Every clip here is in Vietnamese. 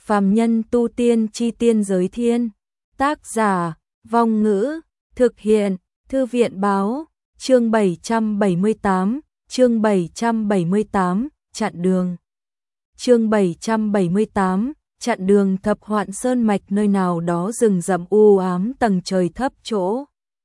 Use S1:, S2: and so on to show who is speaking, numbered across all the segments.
S1: Phàm nhân tu tiên chi tiên giới thiên. Tác giả, Vong Ngữ, thực hiện, Thư viện Báo, chương 778, chặn đường. Chương 778, chặn đường. Thập Hoạn Sơn mạch nơi nào đó rừng rậm u ám tầng trời thấp chỗ.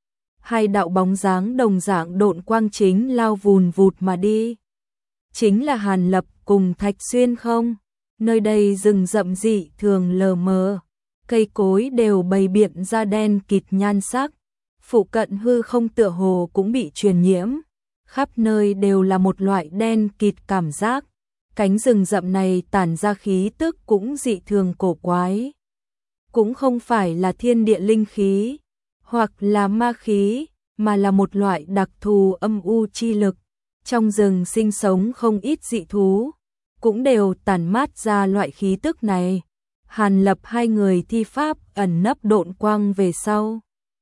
S1: Hai đạo bóng dáng đồng dạng độn quang chính lao vùn vụt mà đi. Chính là Hàn Lập cùng Thạch Xuyên không? Nơi đây rừng rậm dị thường lờ mờ, cây cối đều bày biện ra đen kịt nhan sắc, phụ cận hư không tựa hồ cũng bị truyền nhiễm, khắp nơi đều là một loại đen kịt cảm giác. Cánh rừng rậm này tản ra khí tức cũng dị thường cổ quái. Cũng không phải là thiên địa linh khí, hoặc là ma khí, mà là một loại đặc thù âm u chi lực. Trong rừng sinh sống không ít dị thú, cũng đều tản mát ra loại khí tức này. Hàn Lập hai người thi pháp ẩn nấp độn quang về sau,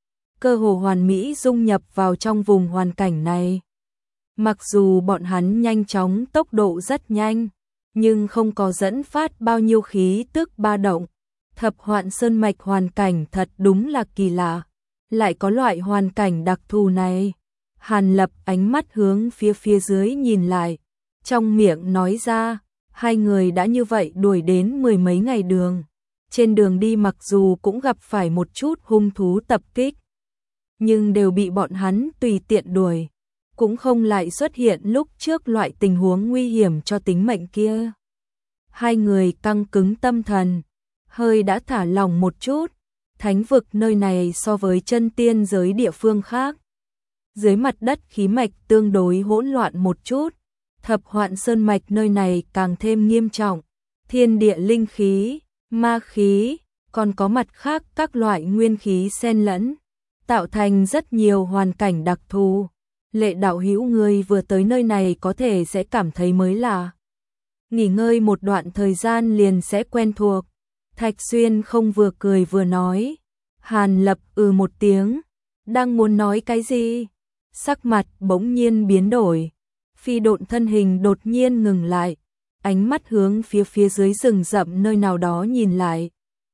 S1: cơ hồ hoàn mỹ dung nhập vào trong vùng hoàn cảnh này. Mặc dù bọn hắn nhanh chóng tốc độ rất nhanh, nhưng không có dẫn phát bao nhiêu khí tức ba động. Thập Hoạn Sơn mạch hoàn cảnh thật đúng là kỳ lạ, lại có loại hoàn cảnh đặc thù này. Hàn Lập ánh mắt hướng phía dưới nhìn lại, trong miệng nói ra, hai người đã như vậy đuổi đến mười mấy ngày đường. Trên đường đi mặc dù cũng gặp phải một chút hung thú tập kích, nhưng đều bị bọn hắn tùy tiện đuổi, cũng không lại xuất hiện lúc trước loại tình huống nguy hiểm cho tính mệnh kia. Hai người căng cứng tâm thần, hơi đã thả lỏng một chút. Thánh vực nơi này so với chân tiên giới địa phương khác, dưới mặt đất khí mạch tương đối hỗn loạn một chút. Thập Hoạn Sơn mạch nơi này càng thêm nghiêm trọng, thiên địa linh khí, ma khí, còn có mặt khác các loại nguyên khí xen lẫn, tạo thành rất nhiều hoàn cảnh đặc thù. Lệ đạo hữu người vừa tới nơi này có thể sẽ cảm thấy mới lạ. Nghỉ ngơi một đoạn thời gian liền sẽ quen thuộc. Thạch Xuyên không vừa cười vừa nói. Hàn Lập một tiếng, đang muốn nói cái gì, sắc mặt bỗng nhiên biến đổi, phi độn thân hình đột nhiên ngừng lại, ánh mắt hướng phía dưới rừng rậm nơi nào đó nhìn lại.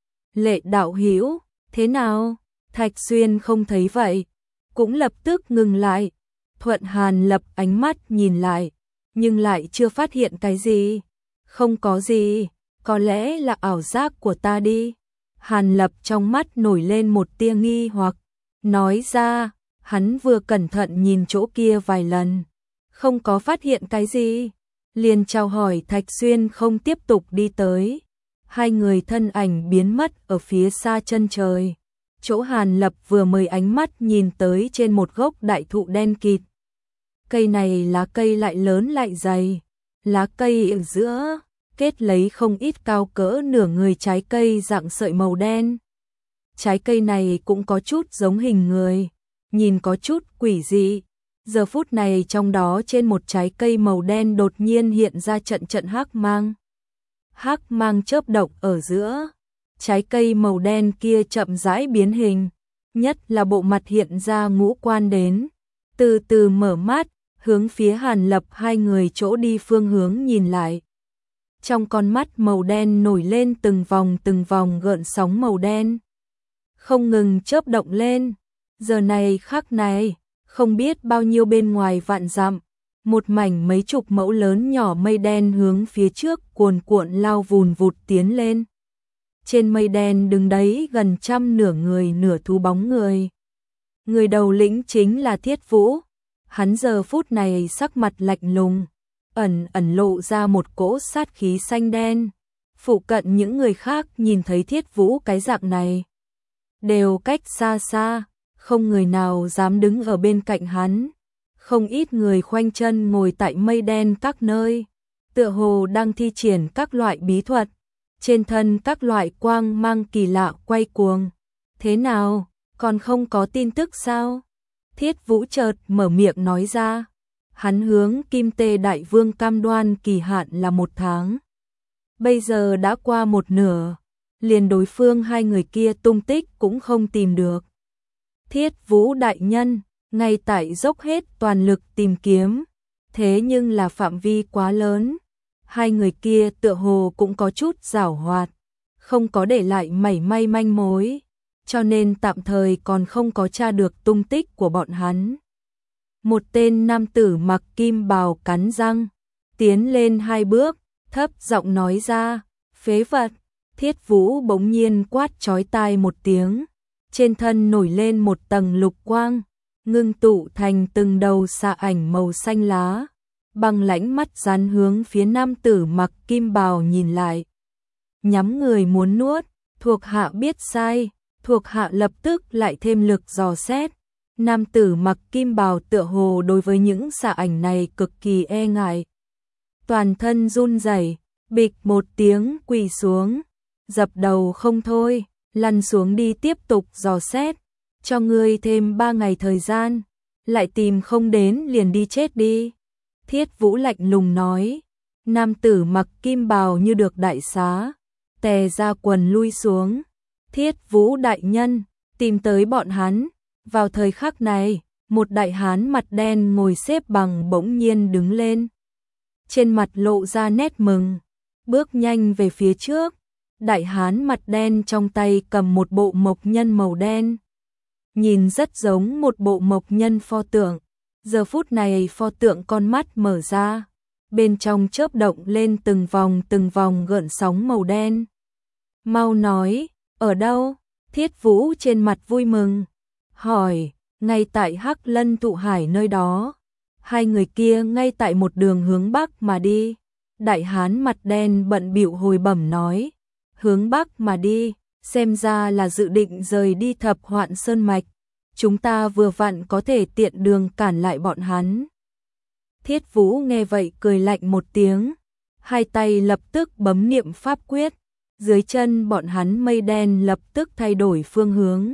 S1: Lệ đạo hữu, thế nào? Thạch Xuyên không thấy vậy, cũng lập tức ngừng lại. Thuận Hàn Lập ánh mắt nhìn lại, nhưng lại chưa phát hiện cái gì. Không có gì, có lẽ là ảo giác của ta đi. Hàn Lập trong mắt nổi lên một tia nghi hoặc, nói ra, hắn vừa cẩn thận nhìn chỗ kia vài lần, không có phát hiện cái gì, liền chào hỏi Thạch Xuyên không tiếp tục đi tới. Hai người thân ảnh biến mất ở phía xa chân trời, chỗ Hàn Lập vừa mới ánh mắt nhìn tới trên một gốc đại thụ đen kịt. Cây này lá cây lại lớn lại dày, lá cây ở giữa kết lấy không ít cao cỡ nửa người trái cây dạng sợi màu đen. Trái cây này cũng có chút giống hình người, nhìn có chút quỷ dị. Giờ phút này trong đó trên một trái cây màu đen đột nhiên hiện ra trận trận hắc mang. Hắc mang chớp động ở giữa, trái cây màu đen kia chậm rãi biến hình, nhất là bộ mặt hiện ra ngũ quan đến, từ từ mở mắt, hướng phía Hàn Lập hai người chỗ đi phương hướng nhìn lại. Trong con mắt màu đen nổi lên từng vòng gợn sóng màu đen, không ngừng chớp động lên. Giờ này khắc này, không biết bao nhiêu bên ngoài vạn dặm, một mảnh mấy chục mẫu lớn nhỏ mây đen hướng phía trước cuồn cuộn lao vùn vụt tiến lên. Trên mây đen đứng đấy gần trăm nửa người nửa thú bóng người. Người đầu lĩnh chính là Thiết Vũ, hắn giờ phút này sắc mặt lạnh lùng, ẩn lộ ra một cỗ sát khí xanh đen. Phụ cận những người khác nhìn thấy Thiết Vũ cái dạng này, đều cách xa xa, không người nào dám đứng ở bên cạnh hắn. Không ít người khoanh chân ngồi tại mây đen các nơi, tựa hồ đang thi triển các loại bí thuật, trên thân các loại quang mang kỳ lạ quay cuồng. Thế nào, còn không có tin tức sao? Thiết Vũ chợt mở miệng nói ra. Hắn hướng Kim Tê Đại Vương cam đoan kỳ hạn là 1 tháng. Bây giờ đã qua một nửa, liền đối phương hai người kia tung tích cũng không tìm được. Thiết Vũ đại nhân, ngay tại dốc hết toàn lực tìm kiếm, thế nhưng là phạm vi quá lớn. Hai người kia tựa hồ cũng có chút giảo hoạt, không có để lại mảy may manh mối, cho nên tạm thời còn không có tra được tung tích của bọn hắn. Một tên nam tử mặc kim bào cắn răng, tiến lên 2 bước, thấp giọng nói ra, phế vật. Thiết Vũ bỗng nhiên quát chói tai một tiếng, trên thân nổi lên một tầng lục quang, ngưng tụ thành từng đầu xạ ảnh màu xanh lá, băng lãnh mắt rắn hướng phía nam tử mặc kim bào nhìn lại. Nhắm người muốn nuốt, thuộc hạ biết sai, thuộc hạ lập tức lại thêm lực dò xét. Nam tử mặc kim bào tựa hồ đối với những xạ ảnh này cực kỳ e ngại. Toàn thân run rẩy, bịch một tiếng quỳ xuống, dập đầu không thôi, lăn xuống đi tiếp tục dò xét, cho ngươi thêm 3 ngày thời gian, lại tìm không đến liền đi chết đi. Thiết Vũ lạnh lùng nói, nam tử mặc kim bào như được đại xá, tè ra quần lui xuống. Thiết Vũ đại nhân, tìm tới bọn hắn. Vào thời khắc này, một đại hán mặt đen ngồi xếp bằng bỗng nhiên đứng lên. Trên mặt lộ ra nét mừng, bước nhanh về phía trước. Đại hán mặt đen trong tay cầm một bộ mộc nhân màu đen. Nhìn rất giống một bộ mộc nhân pho tượng. Giờ phút này pho tượng con mắt mở ra. Bên trong chớp động lên từng vòng gợn sóng màu đen. Mau nói, ở đâu? Thiết Vũ trên mặt vui mừng. Hỏi, ngay tại Hắc Lân Thụ Hải nơi đó. Hai người kia ngay tại một đường hướng Bắc mà đi. Đại hán mặt đen bận bịu hồi bẩm nói, hướng Bắc mà đi, xem ra là dự định rời đi Thập Hoạn Sơn Mạch. Chúng ta vừa vặn có thể tiện đường cản lại bọn hắn. Thiết Vũ nghe vậy cười lạnh một tiếng, hai tay lập tức bấm niệm pháp quyết, dưới chân bọn hắn mây đen lập tức thay đổi phương hướng.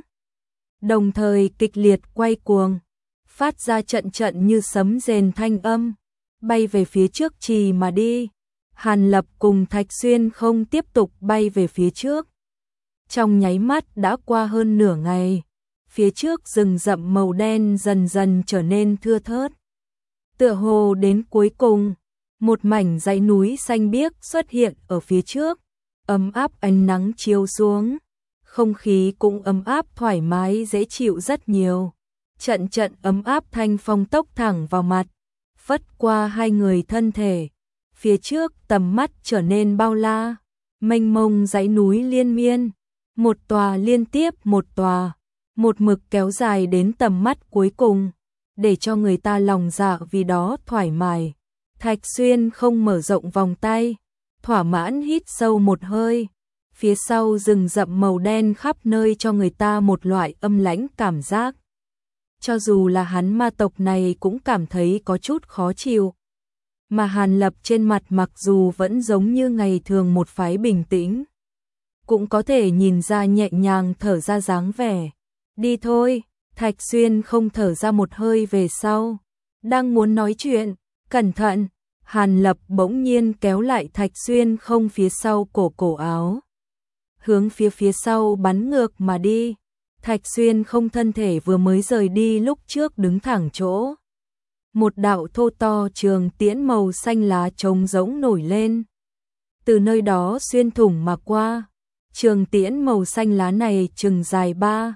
S1: Đồng thời kịch liệt quay cuồng, phát ra trận trận như sấm rền thanh âm, bay về phía trước trì mà đi. Hàn Lập cùng Thạch Xuyên không tiếp tục bay về phía trước. Trong nháy mắt đã qua hơn nửa ngày, phía trước rừng rậm màu đen dần dần trở nên thưa thớt. Tựa hồ đến cuối cùng, một mảnh dãy núi xanh biếc xuất hiện ở phía trước, ấm áp ánh nắng chiếu xuống. Không khí cũng ấm áp thoải mái dễ chịu rất nhiều. Trận trận ấm áp thanh phong tốc thẳng vào mặt, phất qua hai người thân thể. Phía trước tầm mắt trở nên bao la, mênh mông dãy núi liên miên, một tòa liên tiếp một tòa, một mực kéo dài đến tầm mắt cuối cùng, để cho người ta lòng dạ vì đó thoải mái. Thạch Xuyên không mở rộng vòng tay, thỏa mãn hít sâu một hơi. Phía sau rừng rậm màu đen khắp nơi cho người ta một loại âm lãnh cảm giác. Cho dù là hắn ma tộc này cũng cảm thấy có chút khó chịu. Mà Hàn Lập trên mặt mặc dù vẫn giống như ngày thường một phái bình tĩnh, cũng có thể nhìn ra nhẹ nhàng thở ra dáng vẻ. Đi thôi, Thạch Xuyên không thở ra một hơi về sau. Đang muốn nói chuyện, cẩn thận, Hàn Lập bỗng nhiên kéo lại Thạch Xuyên không phía sau cổ áo. Hướng phía sau bắn ngược mà đi. Thạch Xuyên không thân thể vừa mới rời đi lúc trước đứng thẳng chỗ. Một đạo thô to trường tiễn màu xanh lá trống rỗng nổi lên. Từ nơi đó xuyên thủng mà qua. Trường tiễn màu xanh lá này chừng dài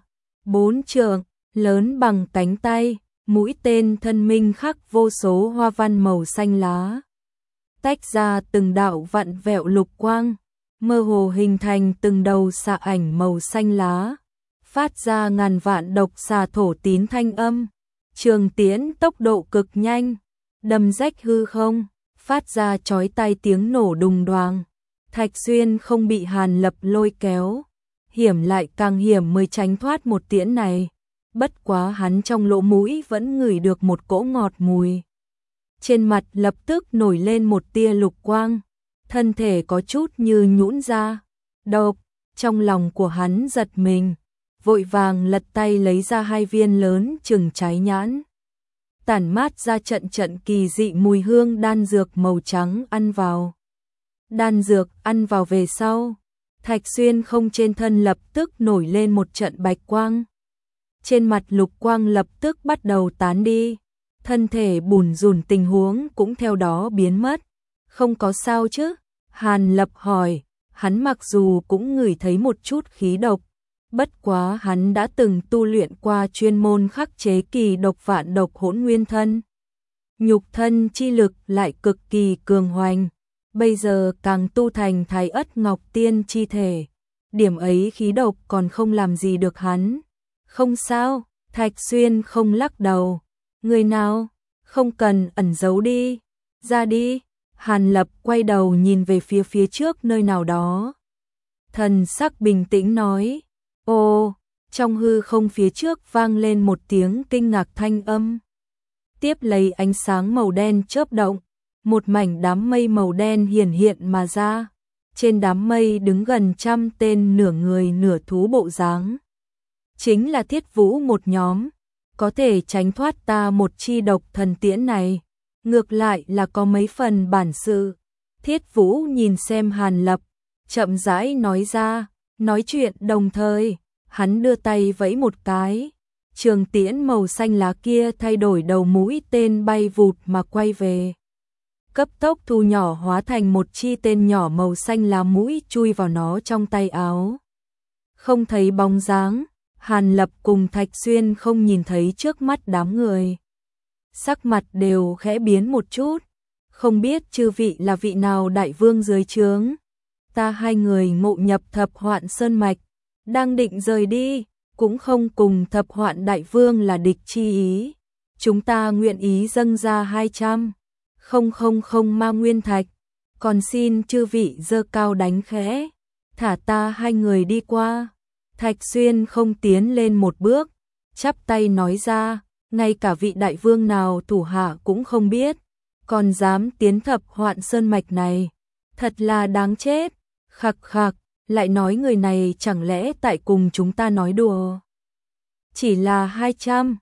S1: 3-4 trượng, lớn bằng cánh tay, mũi tên thân minh khắc vô số hoa văn màu xanh lá. Tách ra từng đạo vặn vẹo lục quang, mơ hồ hình thành từng đầu xạ ảnh màu xanh lá, phát ra ngàn vạn độc xà thổ tín thanh âm. Trường tiễn tốc độ cực nhanh, đâm rách hư không, phát ra chói tai tiếng nổ đùng đoàng. Thạch Xuyên không bị Hàn Lập lôi kéo, hiểm lại càng hiểm mới tránh thoát một tiễn này. Bất quá hắn trong lỗ mũi vẫn ngửi được một cỗ ngọt mùi. Trên mặt lập tức nổi lên một tia lục quang, thân thể có chút như nhũn ra. Độc, trong lòng của hắn giật mình, vội vàng lật tay lấy ra 2 viên lớn chừng trái nhãn. Tản mát ra trận trận kỳ dị mùi hương đan dược màu trắng ăn vào. Đan dược ăn vào về sau, Thạch Xuyên không trên thân lập tức nổi lên một trận bạch quang. Trên mặt lục quang lập tức bắt đầu tán đi, thân thể bùn rùn tình huống cũng theo đó biến mất. Không có sao chứ? Hàn Lập hỏi, hắn mặc dù cũng ngửi thấy một chút khí độc, bất quá hắn đã từng tu luyện qua chuyên môn khắc chế kỳ độc vạn độc hỗn nguyên thân. Nhục thân chi lực lại cực kỳ cường hoành, bây giờ càng tu thành Thái Ất Ngọc Tiên chi thể, điểm ấy khí độc còn không làm gì được hắn. Không sao, Thạch Xuyên không lắc đầu, người nào, không cần ẩn giấu đi, ra đi. Hàn Lập quay đầu nhìn về phía trước nơi nào đó. Thần sắc bình tĩnh nói, ô, trong hư không phía trước vang lên một tiếng kinh ngạc thanh âm. Tiếp lấy ánh sáng màu đen chớp động, một mảnh đám mây màu đen hiển hiện mà ra. Trên đám mây đứng gần 100 tên nửa người nửa thú bộ dáng. Chính là Thiết Vũ một nhóm, có thể tránh thoát ta một chi độc thần tiễn này. Ngược lại là có mấy phần bản sự. Thiết Vũ nhìn xem Hàn Lập, chậm rãi nói ra, nói chuyện đồng thời, hắn đưa tay vẫy một cái. Trường tiễn màu xanh lá kia thay đổi đầu mũi tên bay vụt mà quay về. Cấp tốc thu nhỏ hóa thành một chi tên nhỏ màu xanh lá mũi chui vào nó trong tay áo. Không thấy bóng dáng, Hàn Lập cùng Thạch Xuyên không nhìn thấy trước mắt đám người. Sắc mặt đều khẽ biến một chút, không biết chư vị là vị nào đại vương dưới trướng. Ta hai người ngộ nhập Thập Hoạn Sơn Mạch, đang định rời đi, cũng không cùng Thập Hoạn đại vương là địch chi ý. Chúng ta nguyện ý dâng ra 200 000 ma nguyên thạch, còn xin chư vị giơ cao đánh khẽ, thả ta hai người đi qua. Thạch Xuyên không tiến lên một bước, chắp tay nói ra, ngay cả vị đại vương nào thủ hạ cũng không biết, còn dám tiến Thập Hoạn Sơn Mạch này, thật là đáng chết. Khặc khặc, lại nói người này chẳng lẽ tại cùng chúng ta nói đùa. Chỉ là 200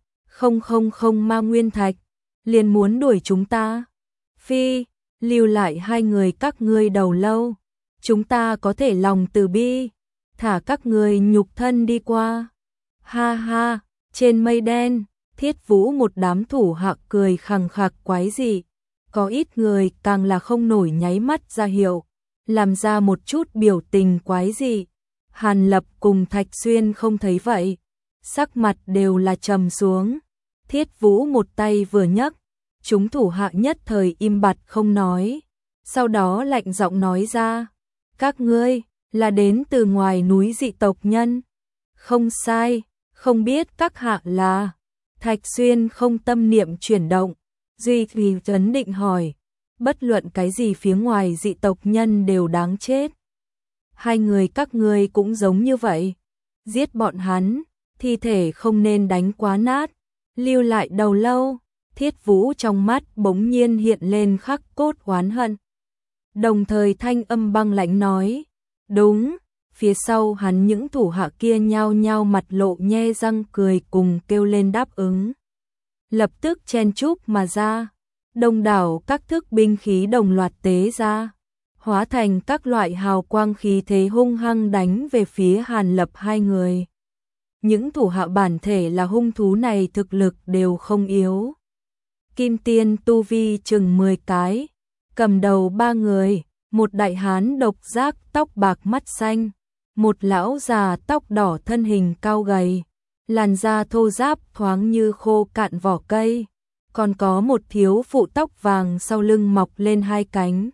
S1: 000 ma nguyên thạch, liền muốn đuổi chúng ta. Phi, lưu lại hai người các ngươi đầu lâu, chúng ta có thể lòng từ bi, thả các ngươi nhục thân đi qua. Ha ha, trên mây đen, Thiết Vũ một đám thủ hạ cười khằng khặc quái dị, có ít người càng là không nổi nháy mắt ra hiệu, làm ra một chút biểu tình quái dị. Hàn Lập cùng Thạch Xuyên không thấy vậy, sắc mặt đều là trầm xuống. Thiết Vũ một tay vừa nhấc, chúng thủ hạ nhất thời im bặt không nói, sau đó lạnh giọng nói ra, các ngươi là đến từ ngoài núi dị tộc nhân. Không sai, không biết các hạ là. Thạch Xuyên không tâm niệm chuyển động, duy trì trấn định hỏi, bất luận cái gì phía ngoài dị tộc nhân đều đáng chết. Hai người các ngươi cũng giống như vậy, giết bọn hắn, thi thể không nên đánh quá nát, lưu lại đầu lâu. Thiết Vũ trong mắt bỗng nhiên hiện lên khắc cốt oán hận. Đồng thời thanh âm băng lãnh nói, đúng. Phía sau hắn những thủ hạ kia nhao nhao mặt lộ nhe răng cười cùng kêu lên đáp ứng. Lập tức chen chúc mà ra, đông đảo các thức binh khí đồng loạt tế ra, hóa thành các loại hào quang khí thế hung hăng đánh về phía Hàn Lập hai người. Những thủ hạ bản thể là hung thú này thực lực đều không yếu. Kim tiên tu vi chừng 10 cái, cầm đầu 3 người, một đại hán độc giác tóc bạc mắt xanh, một lão già tóc đỏ thân hình cao gầy, làn da thô ráp thoáng như khô cạn vỏ cây, còn có một thiếu phụ tóc vàng sau lưng mọc lên hai cánh.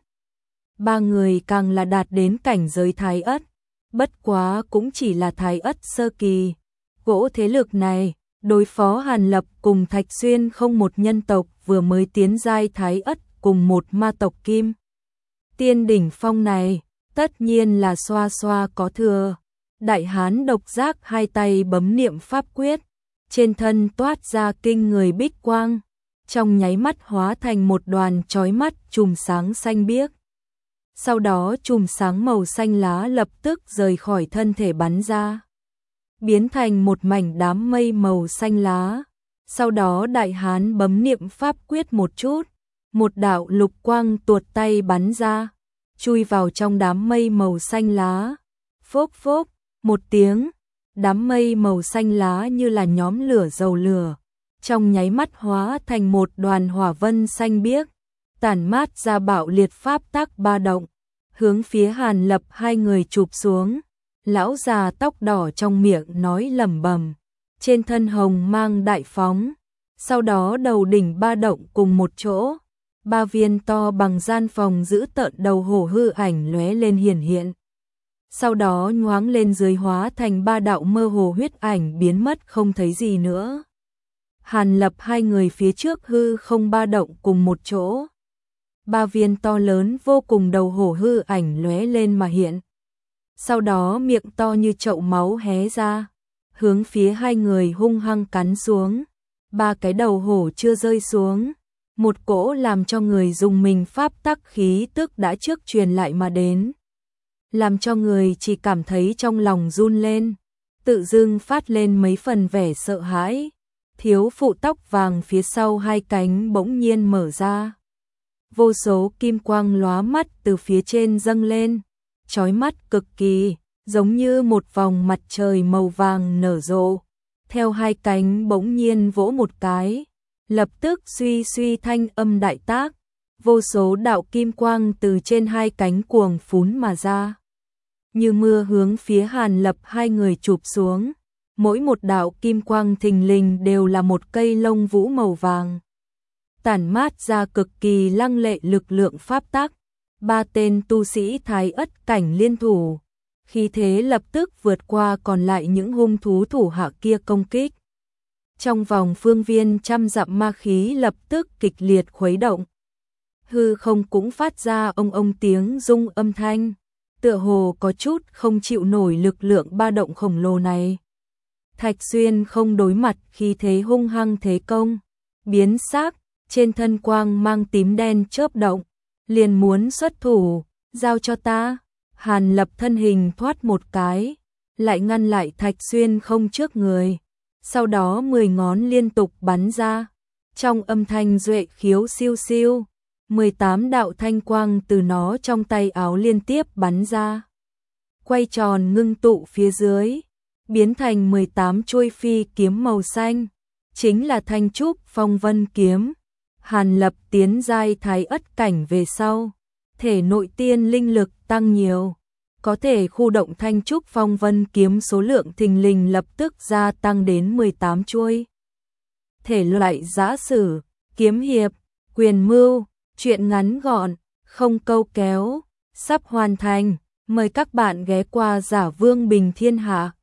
S1: 3 người càng là đạt đến cảnh giới Thái Ất, bất quá cũng chỉ là Thái Ất sơ kỳ. Gỗ thế lực này, đối phó Hàn Lập cùng Thạch Xuyên không một nhân tộc vừa mới tiến giai Thái Ất cùng một ma tộc Kim Tiên đỉnh phong này, tất nhiên là xoa xoa có thừa. Đại hán độc giác hai tay bấm niệm pháp quyết, trên thân toát ra kinh người bích quang, trong nháy mắt hóa thành một đoàn chói mắt chùm sáng xanh biếc. Sau đó chùm sáng màu xanh lá lập tức rời khỏi thân thể bắn ra, biến thành một mảnh đám mây màu xanh lá. Sau đó đại hán bấm niệm pháp quyết một chút, một đạo lục quang tuột tay bắn ra, chui vào trong đám mây màu xanh lá. Phốc phốc, một tiếng, đám mây màu xanh lá như là nhóm lửa dầu lửa, trong nháy mắt hóa thành một đoàn hỏa vân xanh biếc, tản mát ra bạo liệt pháp tắc ba động, hướng phía Hàn Lập hai người chụp xuống. Lão già tóc đỏ trong miệng nói lẩm bẩm, trên thân hồng mang đại phóng, sau đó đầu đỉnh ba động cùng một chỗ, ba viên to bằng gian phòng giữ tợn đầu hổ hư ảnh lóe lên hiển hiện. Sau đó nhoáng lên dưới hóa thành ba đạo mơ hồ huyết ảnh biến mất không thấy gì nữa. Hàn Lập hai người phía trước hư không ba động cùng một chỗ. Ba viên to lớn vô cùng đầu hổ hư ảnh lóe lên mà hiện. Sau đó miệng to như chậu máu hé ra, hướng phía hai người hung hăng cắn xuống. Ba cái đầu hổ chưa rơi xuống, một cỗ làm cho người dùng mình pháp tắc khí tức đã trước truyền lại mà đến, làm cho người chỉ cảm thấy trong lòng run lên, tự dưng phát lên mấy phần vẻ sợ hãi. Thiếu phụ tóc vàng phía sau hai cánh bỗng nhiên mở ra, vô số kim quang lóa mắt từ phía trên dâng lên, chói mắt cực kỳ, giống như một vòng mặt trời màu vàng nở rộ. Theo hai cánh bỗng nhiên vỗ một cái, lập tức suy suy thanh âm đại tác, vô số đạo kim quang từ trên hai cánh cuồng phún mà ra, như mưa hướng phía Hàn Lập hai người chụp xuống. Mỗi một đạo kim quang thình lình đều là một cây lông vũ màu vàng, tản mát ra cực kỳ lăng lệ lực lượng pháp tắc. Ba tên tu sĩ Thái Ất cảnh liên thủ, khí thế lập tức vượt qua còn lại những hung thú thủ hạ kia công kích. Trong vòng phương viên trăm dặm ma khí lập tức kịch liệt khuấy động. Hư không cũng phát ra ông tiếng rung âm thanh, tựa hồ có chút không chịu nổi lực lượng ba động khổng lồ này. Thạch Xuyên không đối mặt khi thế hung hăng thế công, biến sắc, trên thân quang mang tím đen chớp động, liền muốn xuất thủ, giao cho ta. Hàn Lập thân hình thoát một cái, lại ngăn lại Thạch Xuyên không trước người, sau đó 10 ngón liên tục bắn ra, trong âm thanh duệ khiếu siêu siêu, 18 đạo thanh quang từ nó trong tay áo liên tiếp bắn ra, quay tròn ngưng tụ phía dưới, biến thành 18 chuôi phi kiếm màu xanh, chính là Thanh Trúc Phong Vân kiếm. Hàn Lập tiến giai Thái Ất cảnh về sau, thể nội tiên linh lực tăng nhiều, có thể khu động Thanh Trúc Phong Vân kiếm số lượng thình lình lập tức gia tăng đến 18 chuôi. Thể loại giã sử, kiếm hiệp, quyền mưu, truyện ngắn gọn, không câu kéo, sắp hoàn thành, mời các bạn ghé qua Giả Vương Bình Thiên Hạ.